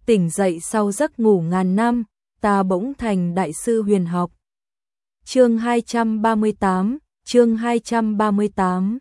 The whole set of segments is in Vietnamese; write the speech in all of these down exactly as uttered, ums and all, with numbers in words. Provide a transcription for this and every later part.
tỉnh dậy sau giấc ngủ ngàn năm, ta bỗng thành đại sư huyền học. Chương hai trăm ba mươi tám, chương hai trăm ba mươi tám.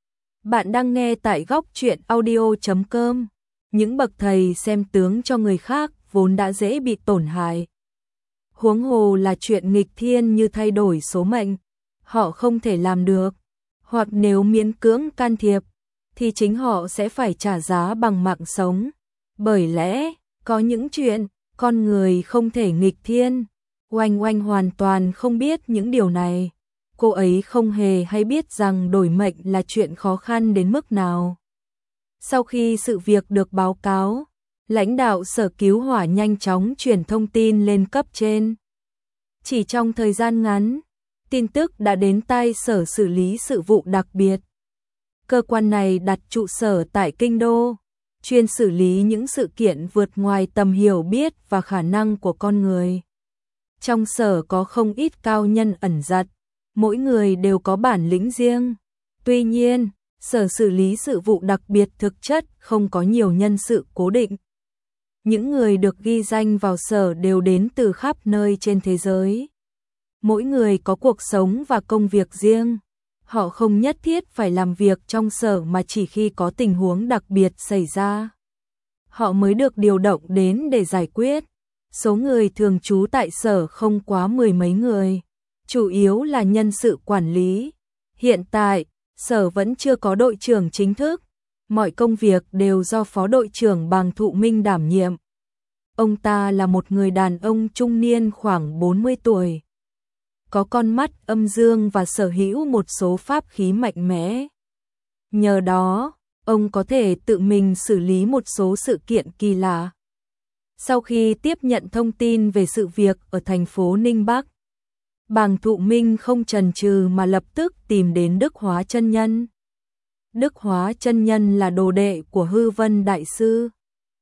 Bạn đang nghe tại góc truyện audio chấm com. Những bậc thầy xem tướng cho người khác vốn đã dễ bị tổn hại. Huống hồ là chuyện nghịch thiên như thay đổi số mệnh, họ không thể làm được, hoặc nếu miễn cưỡng can thiệp thì chính họ sẽ phải trả giá bằng mạng sống. Bởi lẽ, có những chuyện con người không thể nghịch thiên. Oanh Oanh hoàn toàn không biết những điều này. Cô ấy không hề hay biết rằng đổi mệnh là chuyện khó khăn đến mức nào. Sau khi sự việc được báo cáo, lãnh đạo sở cứu hỏa nhanh chóng truyền thông tin lên cấp trên. Chỉ trong thời gian ngắn, tin tức đã đến tai sở xử lý sự vụ đặc biệt. Cơ quan này đặt trụ sở tại Kinh Đô, chuyên xử lý những sự kiện vượt ngoài tầm hiểu biết và khả năng của con người. Trong sở có không ít cao nhân ẩn giật, mỗi người đều có bản lĩnh riêng. Tuy nhiên, sở xử lý sự vụ đặc biệt thực chất không có nhiều nhân sự cố định. Những người được ghi danh vào sở đều đến từ khắp nơi trên thế giới. Mỗi người có cuộc sống và công việc riêng. Họ không nhất thiết phải làm việc trong sở mà chỉ khi có tình huống đặc biệt xảy ra, họ mới được điều động đến để giải quyết. Số người thường trú tại sở không quá mười mấy người, chủ yếu là nhân sự quản lý. Hiện tại, sở vẫn chưa có đội trưởng chính thức, mọi công việc đều do phó đội trưởng Bàng Thụ Minh đảm nhiệm. Ông ta là một người đàn ông trung niên khoảng bốn mươi tuổi. Có con mắt âm dương và sở hữu một số pháp khí mạnh mẽ. Nhờ đó, ông có thể tự mình xử lý một số sự kiện kỳ lạ. Sau khi tiếp nhận thông tin về sự việc ở thành phố Ninh Bắc, Bàng Thụ Minh không chần chừ mà lập tức tìm đến Đức Hóa Chân Nhân. Đức Hóa Chân Nhân là đồ đệ của Hư Vân Đại Sư.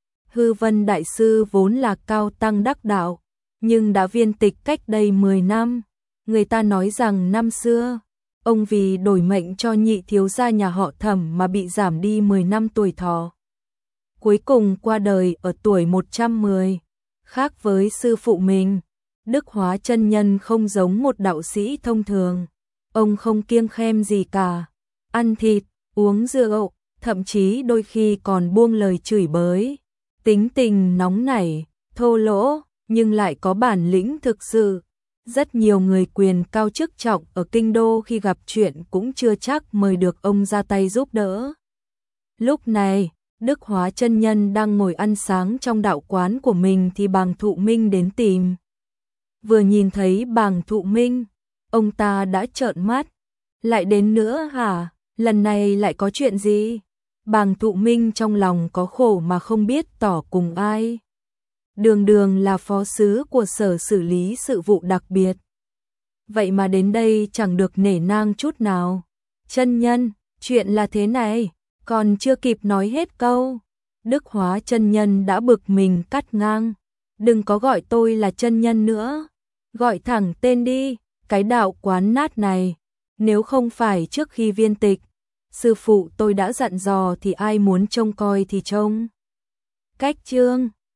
Hư Vân Đại Sư vốn là cao tăng đắc đạo, nhưng đã viên tịch cách đây mười năm. Người ta nói rằng năm xưa, ông vì đổi mệnh cho nhị thiếu gia nhà họ Thẩm mà bị giảm đi mười năm tuổi thọ. Cuối cùng qua đời ở tuổi một trăm mười. Khác với sư phụ mình, Đức Hóa Chân Nhân không giống một đạo sĩ thông thường. Ông không kiêng khem gì cả, ăn thịt, uống rượu, thậm chí đôi khi còn buông lời chửi bới. Tính tình nóng nảy, thô lỗ, nhưng lại có bản lĩnh thực sự. Rất nhiều người quyền cao chức trọng ở Kinh Đô khi gặp chuyện cũng chưa chắc mời được ông ra tay giúp đỡ. Lúc này, Đức Hóa Chân Nhân đang ngồi ăn sáng trong đạo quán của mình thì Bàng Thụ Minh đến tìm. Vừa nhìn thấy Bàng Thụ Minh, ông ta đã trợn mắt. Lại đến nữa hả? Lần này lại có chuyện gì? Bàng Thụ Minh trong lòng có khổ mà không biết tỏ cùng ai. Đường đường là phó sứ của sở xử lý sự vụ đặc biệt. Vậy mà đến đây chẳng được nể nang chút nào. Chân nhân, chuyện là thế này, còn chưa kịp nói hết câu. Đức Hóa Chân Nhân đã bực mình cắt ngang. Đừng có gọi tôi là chân nhân nữa. Gọi thẳng tên đi, cái đạo quán nát này. Nếu không phải trước khi viên tịch, sư phụ tôi đã dặn dò thì ai muốn trông coi thì trông. Cách chương